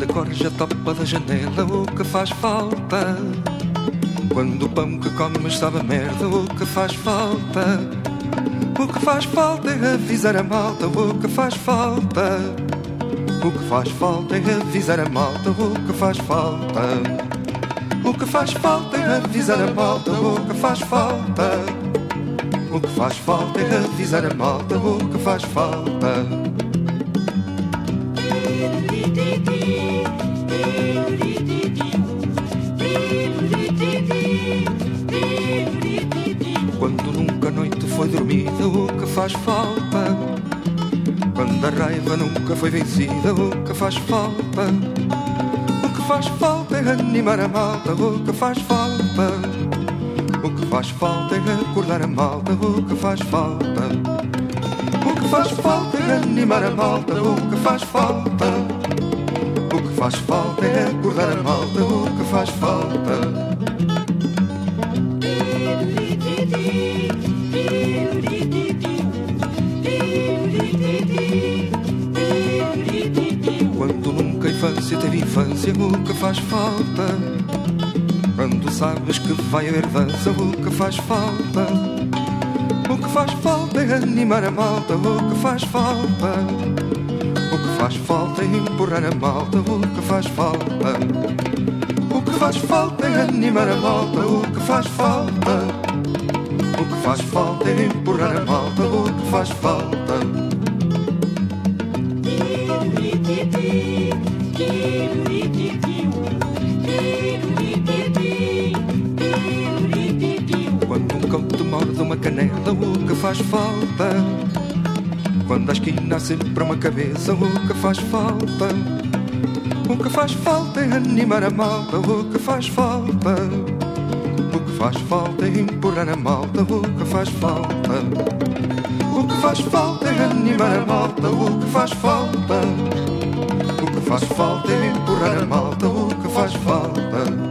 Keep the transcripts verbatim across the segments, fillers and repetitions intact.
corja topa da janela, o que faz falta? Quando o pão que comes sabe a merda, o que faz falta? O que faz falta é avisar a malta, o que faz falta? O que faz falta é avisar a malta, o que faz falta? O que faz falta é avisar a malta, o que faz falta? O que faz falta é avisar a malta, o que faz falta? Quando nunca a noite foi dormida, o que faz falta? Quando a raiva nunca foi vencida, o que faz falta? O que faz falta é animar a malta, o que faz falta? O que faz falta é acordar a malta, o que faz falta? O que faz falta é animar a malta, o que faz falta? O que faz falta é acordar a malta, o que faz falta? Quando nunca a infância teve infância, o que faz falta? Quando sabes que vai haver dança, o que faz falta? O que faz falta é animar a malta, o que faz falta? O que faz falta é empurrar a malta, o que faz falta? O que faz falta é animar a malta, o que faz falta? O que faz falta é empurrar a malta, o que faz falta? Quando um cão te morde uma canela, o que faz falta? Quando a esquina há sempre uma cabeça, o que faz falta? O que faz falta é animar a malta, o que faz falta? O que faz falta é empurrar a malta, o que faz falta? O que faz falta é animar a malta, o que faz falta? O que faz falta é empurrar a malta, o que faz falta?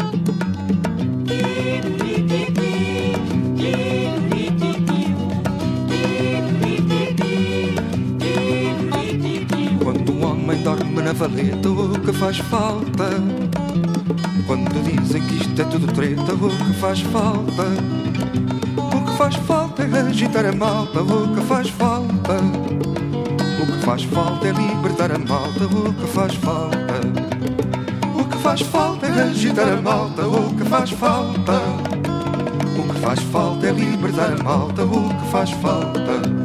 Quando um homem dorme na valeta, o que faz falta? Quando dizem que isto é tudo treta, o que faz falta? O que faz falta é agitar a malta, o que faz falta? O que faz falta é libertar a malta, o que faz falta? O que faz falta é agitar a malta, o que faz falta? O que faz falta é libertar a malta, o que faz falta?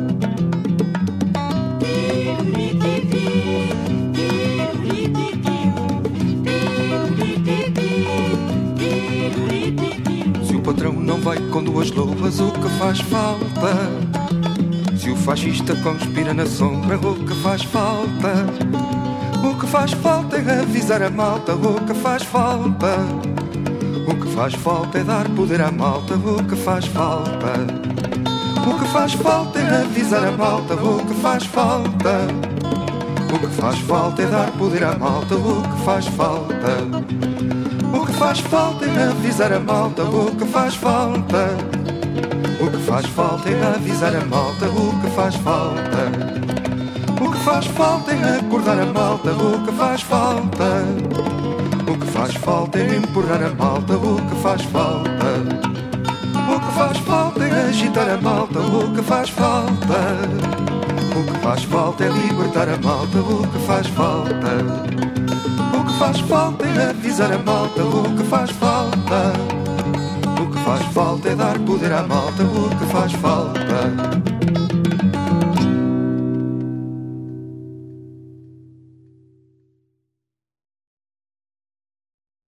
Se o patrão não vai com duas luvas, o que faz falta? Se o fascista conspira na sombra, o que faz falta? O que faz falta é avisar a malta, o que faz falta? O que faz falta é dar poder à malta, o que faz falta? O que faz falta é avisar a malta, o que faz falta? O que faz falta é dar poder à malta, o que faz falta? O que faz falta é avisar a malta, o que faz falta? O que faz falta é avisar a malta, o que faz falta? O que faz falta é acordar a malta, o que faz falta? O que faz falta é empurrar a malta, o que faz falta? O que faz falta é agitar a malta, o que faz falta? O que faz falta é libertar a malta, o que faz falta? O que faz falta é avisar a malta, o que faz falta? O que faz falta é dar poder à malta, o que faz falta?